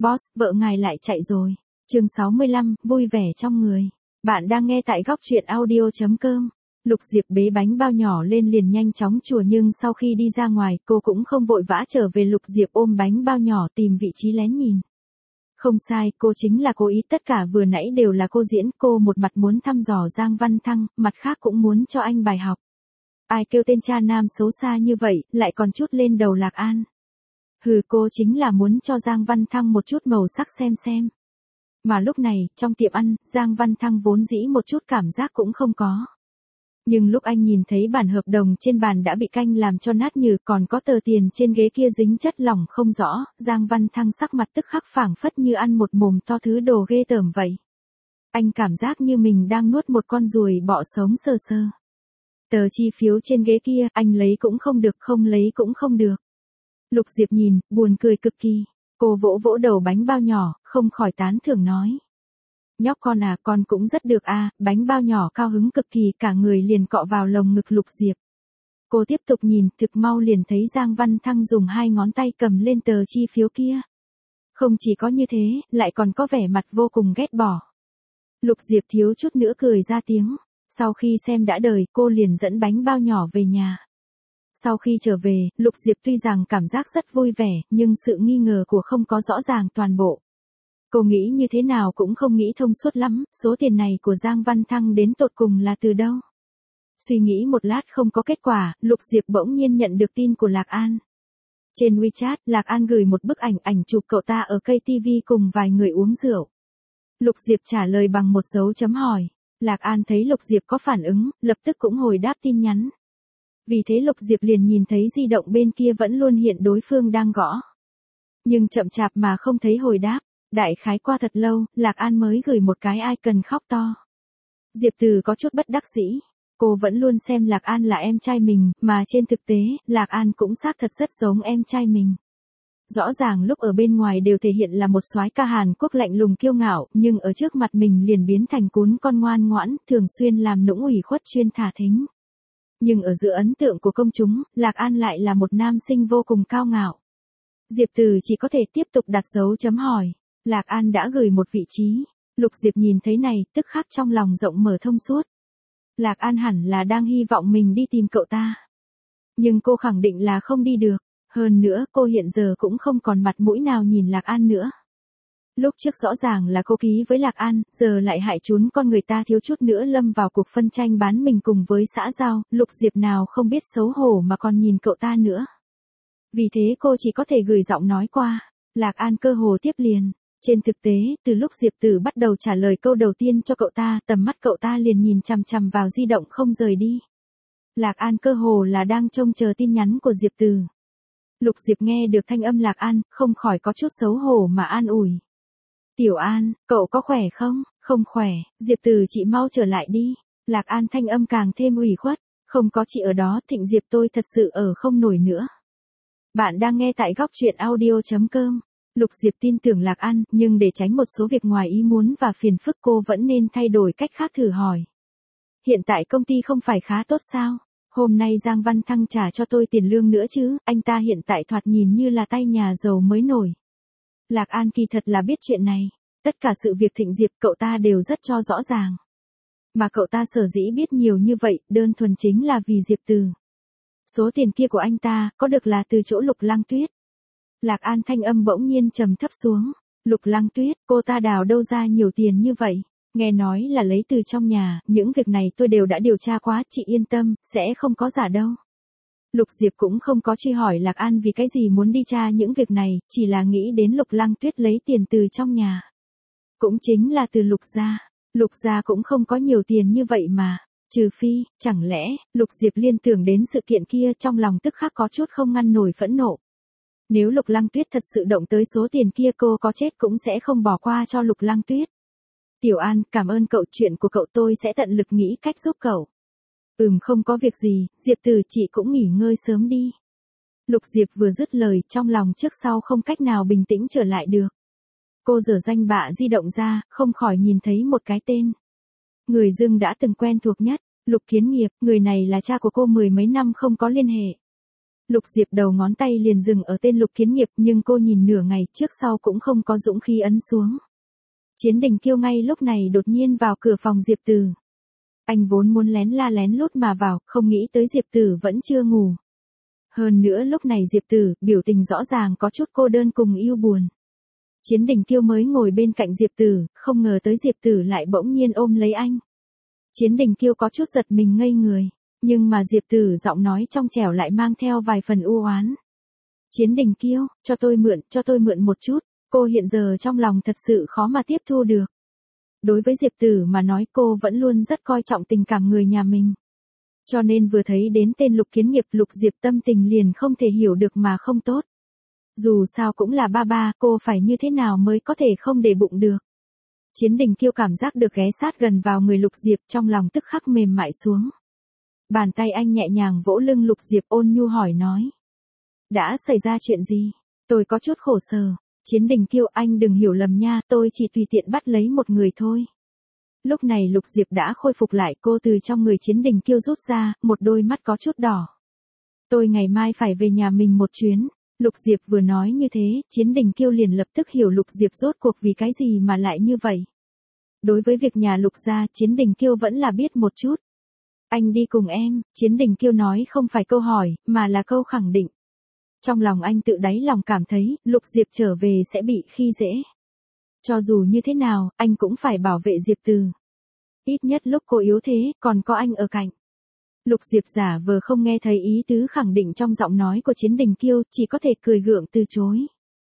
Boss, vợ ngài lại chạy rồi. Chương 65, vui vẻ trong người. Bạn đang nghe tại góc truyện audio.com. Lục Diệp bế bánh bao nhỏ lên liền nhanh chóng chùa, nhưng sau khi đi ra ngoài, cô cũng không vội vã trở về. Lục Diệp ôm bánh bao nhỏ tìm vị trí lén nhìn. Không sai, cô chính là cố ý, tất cả vừa nãy đều là cô diễn. Cô một mặt muốn thăm dò Giang Văn Thăng, mặt khác cũng muốn cho anh bài học. Ai kêu tên cha nam xấu xa như vậy, lại còn chút lên đầu Lạc An. Hừ, cô chính là muốn cho Giang Văn Thăng một chút màu sắc xem. Mà lúc này, trong tiệm ăn, Giang Văn Thăng vốn dĩ một chút cảm giác cũng không có. Nhưng lúc anh nhìn thấy bản hợp đồng trên bàn đã bị canh làm cho nát nhừ, còn có tờ tiền trên ghế kia dính chất lỏng không rõ, Giang Văn Thăng sắc mặt tức khắc phảng phất như ăn một mồm to thứ đồ ghê tởm vậy. Anh cảm giác như mình đang nuốt một con ruồi bọ sống sơ sơ. Tờ chi phiếu trên ghế kia, anh lấy cũng không được, không lấy cũng không được. Lục Diệp nhìn, buồn cười cực kỳ. Cô vỗ vỗ đầu bánh bao nhỏ, không khỏi tán thưởng nói. Nhóc con à, con cũng rất được à. Bánh bao nhỏ cao hứng cực kỳ, cả người liền cọ vào lồng ngực Lục Diệp. Cô tiếp tục nhìn, thực mau liền thấy Giang Văn Thăng dùng 2 ngón tay cầm lên tờ chi phiếu kia. Không chỉ có như thế, lại còn có vẻ mặt vô cùng ghét bỏ. Lục Diệp thiếu chút nữa cười ra tiếng. Sau khi xem đã đời, cô liền dẫn bánh bao nhỏ về nhà. Sau khi trở về, Lục Diệp tuy rằng cảm giác rất vui vẻ, nhưng sự nghi ngờ của không có rõ ràng toàn bộ. Cô nghĩ như thế nào cũng không nghĩ thông suốt lắm, số tiền này của Giang Văn Thăng đến tột cùng là từ đâu. Suy nghĩ một lát không có kết quả, Lục Diệp bỗng nhiên nhận được tin của Lạc An. Trên WeChat, Lạc An gửi một bức ảnh chụp cậu ta ở cây TV cùng vài người uống rượu. Lục Diệp trả lời bằng một dấu chấm hỏi. Lạc An thấy Lục Diệp có phản ứng, lập tức cũng hồi đáp tin nhắn. Vì thế Lục Diệp liền nhìn thấy di động bên kia vẫn luôn hiện đối phương đang gõ. Nhưng chậm chạp mà không thấy hồi đáp. Đại khái qua thật lâu, Lạc An mới gửi một cái icon khóc to. Diệp Từ có chút bất đắc dĩ. Cô vẫn luôn xem Lạc An là em trai mình, mà trên thực tế, Lạc An cũng xác thật rất giống em trai mình. Rõ ràng lúc ở bên ngoài đều thể hiện là một soái ca Hàn Quốc lạnh lùng kiêu ngạo, nhưng ở trước mặt mình liền biến thành cún con ngoan ngoãn, thường xuyên làm nũng ủy khuất chuyên thả thính. Nhưng ở giữa ấn tượng của công chúng, Lạc An lại là một nam sinh vô cùng cao ngạo. Diệp Từ chỉ có thể tiếp tục đặt dấu chấm hỏi. Lạc An đã gửi một vị trí. Lục Diệp nhìn thấy này, tức khắc trong lòng rộng mở thông suốt. Lạc An hẳn là đang hy vọng mình đi tìm cậu ta. Nhưng cô khẳng định là không đi được. Hơn nữa, cô hiện giờ cũng không còn mặt mũi nào nhìn Lạc An nữa. Lúc trước rõ ràng là cô ký với Lạc An, giờ lại hại trốn con người ta, thiếu chút nữa lâm vào cuộc phân tranh bán mình cùng với xã giao. Lục Diệp nào không biết xấu hổ mà còn nhìn cậu ta nữa. Vì thế cô chỉ có thể gửi giọng nói qua. Lạc An cơ hồ tiếp liền. Trên thực tế, từ lúc Diệp Tử bắt đầu trả lời câu đầu tiên cho cậu ta, tầm mắt cậu ta liền nhìn chằm chằm vào di động không rời đi. Lạc An cơ hồ là đang trông chờ tin nhắn của Diệp Tử. Lục Diệp nghe được thanh âm Lạc An, không khỏi có chút xấu hổ mà an ủi. Tiểu An, cậu có khỏe không? Không khỏe, Diệp Tử chị mau trở lại đi. Lạc An thanh âm càng thêm ủy khuất. Không có chị ở đó, Thịnh Diệp tôi thật sự ở không nổi nữa. Bạn đang nghe tại góc truyện audio.com. Lục Diệp tin tưởng Lạc An, nhưng để tránh một số việc ngoài ý muốn và phiền phức cô vẫn nên thay đổi cách khác thử hỏi. Hiện tại công ty không phải khá tốt sao? Hôm nay Giang Văn Thăng trả cho tôi tiền lương nữa chứ, anh ta hiện tại thoạt nhìn như là tay nhà giàu mới nổi. Lạc An kỳ thật là biết chuyện này. Tất cả sự việc Thịnh Diệp cậu ta đều rất cho rõ ràng. Mà cậu ta sở dĩ biết nhiều như vậy, đơn thuần chính là vì Diệp Từ. Số tiền kia của anh ta, có được là từ chỗ Lục Lăng Tuyết. Lạc An thanh âm bỗng nhiên trầm thấp xuống. Lục Lăng Tuyết, cô ta đào đâu ra nhiều tiền như vậy? Nghe nói là lấy từ trong nhà, những việc này tôi đều đã điều tra quá, chị yên tâm, sẽ không có giả đâu. Lục Diệp cũng không có truy hỏi Lạc An vì cái gì muốn đi tra những việc này, chỉ là nghĩ đến Lục Lăng Tuyết lấy tiền từ trong nhà. Cũng chính là từ Lục gia. Lục gia cũng không có nhiều tiền như vậy mà. Trừ phi, chẳng lẽ, Lục Diệp liên tưởng đến sự kiện kia, trong lòng tức khắc có chút không ngăn nổi phẫn nộ. Nếu Lục Lăng Tuyết thật sự động tới số tiền kia, cô có chết cũng sẽ không bỏ qua cho Lục Lăng Tuyết. Tiểu An, cảm ơn cậu, chuyện của cậu tôi sẽ tận lực nghĩ cách giúp cậu. Không có việc gì, Diệp Từ chị cũng nghỉ ngơi sớm đi. Lục Diệp vừa dứt lời, trong lòng trước sau không cách nào bình tĩnh trở lại được. Cô giở danh bạ di động ra, không khỏi nhìn thấy một cái tên. Người dưng đã từng quen thuộc nhất, Lục Kiến Nghiệp, người này là cha của cô, 10 mấy năm không có liên hệ. Lục Diệp đầu ngón tay liền dừng ở tên Lục Kiến Nghiệp, nhưng cô nhìn nửa ngày trước sau cũng không có dũng khí ấn xuống. Chiến Đình Kiêu ngay lúc này đột nhiên vào cửa phòng Diệp Tử. Anh vốn muốn lén la lén lút mà vào, không nghĩ tới Diệp Tử vẫn chưa ngủ. Hơn nữa lúc này Diệp Tử, biểu tình rõ ràng có chút cô đơn cùng yêu buồn. Chiến Đình Kiêu mới ngồi bên cạnh Diệp Tử, không ngờ tới Diệp Tử lại bỗng nhiên ôm lấy anh. Chiến Đình Kiêu có chút giật mình ngây người, nhưng mà Diệp Tử giọng nói trong trẻo lại mang theo vài phần u oán. Chiến Đình Kiêu, cho tôi mượn một chút, cô hiện giờ trong lòng thật sự khó mà tiếp thu được. Đối với Diệp Tử mà nói cô vẫn luôn rất coi trọng tình cảm người nhà mình. Cho nên vừa thấy đến tên Lục Kiến Nghiệp, Lục Diệp tâm tình liền không thể hiểu được mà không tốt. Dù sao cũng là ba, cô phải như thế nào mới có thể không để bụng được. Chiến Đình Kiêu cảm giác được ghé sát gần vào người Lục Diệp, trong lòng tức khắc mềm mại xuống. Bàn tay anh nhẹ nhàng vỗ lưng Lục Diệp, ôn nhu hỏi nói. Đã xảy ra chuyện gì? Tôi có chút khổ sở. Chiến Đình Kiêu, anh đừng hiểu lầm nha, tôi chỉ tùy tiện bắt lấy một người thôi. Lúc này Lục Diệp đã khôi phục lại, cô từ trong người Chiến Đình Kiêu rút ra, một đôi mắt có chút đỏ. Tôi ngày mai phải về nhà mình một chuyến. Lục Diệp vừa nói như thế, Chiến Đình Kiêu liền lập tức hiểu Lục Diệp rốt cuộc vì cái gì mà lại như vậy. Đối với việc nhà Lục gia, Chiến Đình Kiêu vẫn là biết một chút. Anh đi cùng em, Chiến Đình Kiêu nói không phải câu hỏi, mà là câu khẳng định. Trong lòng anh tự đáy lòng cảm thấy, Lục Diệp trở về sẽ bị khi dễ. Cho dù như thế nào, anh cũng phải bảo vệ Diệp Từ. Ít nhất lúc cô yếu thế, còn có anh ở cạnh. Lục Diệp giả vờ không nghe thấy ý tứ khẳng định trong giọng nói của Chiến Đình Kiêu, chỉ có thể cười gượng từ chối.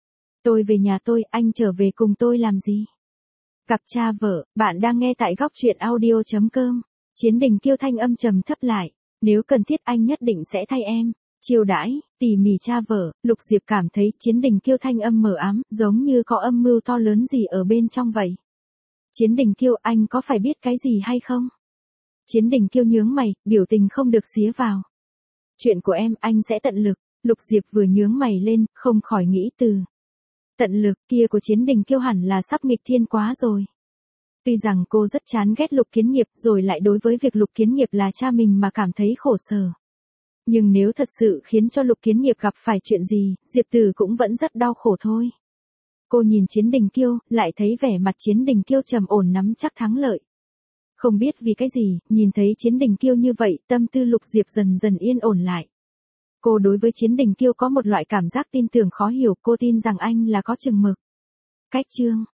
Tôi về nhà tôi, anh trở về cùng tôi làm gì? Cặp cha vợ, bạn đang nghe tại góc truyện audio.com. Chiến Đình Kiêu thanh âm trầm thấp lại. Nếu cần thiết anh nhất định sẽ thay em. Chiêu đãi, tỉ mỉ cha vợ, Lục Diệp cảm thấy Chiến Đình Kiêu thanh âm mờ ám, giống như có âm mưu to lớn gì ở bên trong vậy. Chiến Đình Kiêu, anh có phải biết cái gì hay không? Chiến Đình Kiêu nhướng mày, biểu tình không được xía vào. Chuyện của em, anh sẽ tận lực. Lục Diệp vừa nhướng mày lên, không khỏi nghĩ từ. Tận lực kia của Chiến Đình Kiêu hẳn là sắp nghịch thiên quá rồi. Tuy rằng cô rất chán ghét Lục Kiến Nghiệp, rồi lại đối với việc Lục Kiến Nghiệp là cha mình mà cảm thấy khổ sở. Nhưng nếu thật sự khiến cho Lục Kiến Nghiệp gặp phải chuyện gì, Diệp Tử cũng vẫn rất đau khổ thôi. Cô nhìn Chiến Đình Kiêu, lại thấy vẻ mặt Chiến Đình Kiêu trầm ổn nắm chắc thắng lợi. Không biết vì cái gì, nhìn thấy Chiến Đình Kiêu như vậy, tâm tư Lục Diệp dần dần yên ổn lại. Cô đối với Chiến Đình Kiêu có một loại cảm giác tin tưởng khó hiểu, cô tin rằng anh là có chừng mực. Cách chương